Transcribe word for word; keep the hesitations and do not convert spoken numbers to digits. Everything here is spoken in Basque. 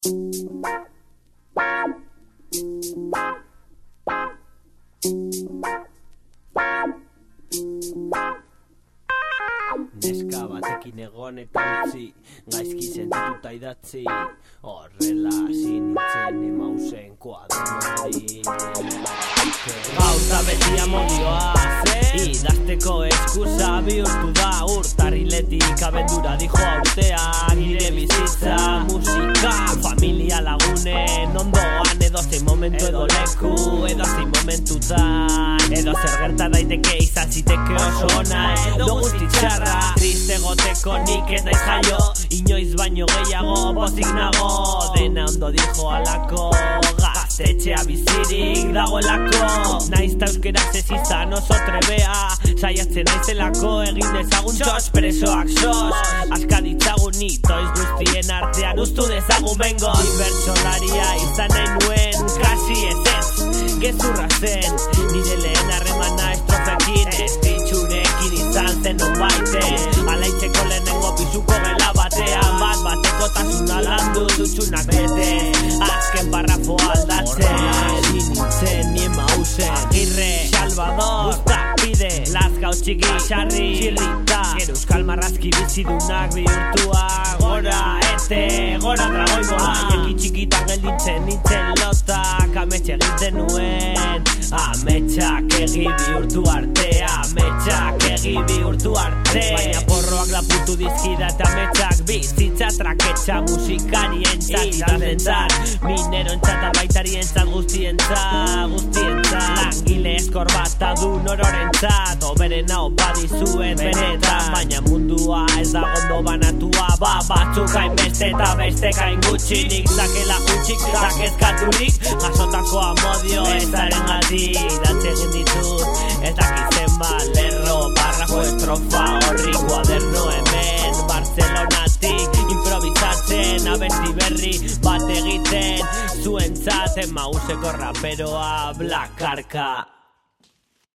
Neska batekin egon eta utzi, gaizki sentituta idatzi, horrela hasi nintzen emausen kuadernoari. Gauza beti amodioa, idazteko eskusa bihurtu da, urtarriletik abendura dijo aurtea, nire bizitza, musika, familia lagunen ondoan, edozein momentu edo leku, edozein momentutan, edo zer gerta daiteke izan ziteke oso ona, edo guzti txarra, triste goteko nik ez naiz jaio, inoiz baino gehiago pozik nago, dena ondo dijo alako, gaztetxea bizirik dagoelako, naiz ta euskeraz ez izan oso trebea, saiatzen naizelako egin dezagun txos, presoak sos, aska ditzagun itoiz guztien artean ustu dezagun bengoz, bertsolaria izan nahi nuen, kasi ez ez, gezurra zen, nire lehen harremana estrofekin, estitxurekin izan zen non baite, alaitzeko lehenengo pisuko gela batean, bat bateko tasuna landu dutxunak bete, azken parrafoa aldatzen, egin nintzen nien mausen, Agirre, Salvador, Guztak pide, Lazkao txiki, Xarri, Txirrita, gero euskal marrazki bizidunak bihurtua, gora ete, gora dragoigoa, eki txikitan geldintzen nintzen lotak, ametxe egiten nuen, ametxak egi bihurtu arte, ametxak egi bihurtu arte, baina porroak laputu dizkida eta ametxak bizitza traketxa musikarientzat, idazlentzat, minerontzat, albaitarientzat, guztientzat, guztientzat, langile eskor bat adun ororentzat, oberena opa dizuet benetan, baina mundua ez da gondo banatua, ba batzuk hainbeste eta bestek hain gutxi, nik zakela gutxik, zakezkaturik, jasotako amodio ezaren gatik, idatze egin ditut, ez dakitzen ba lerro, barrako estrofa horri, kuaderno hemen, Barcelonatik, improvisatzen, abesti berri bat egiten, zuentzat emauseko raperoa, Black Arka.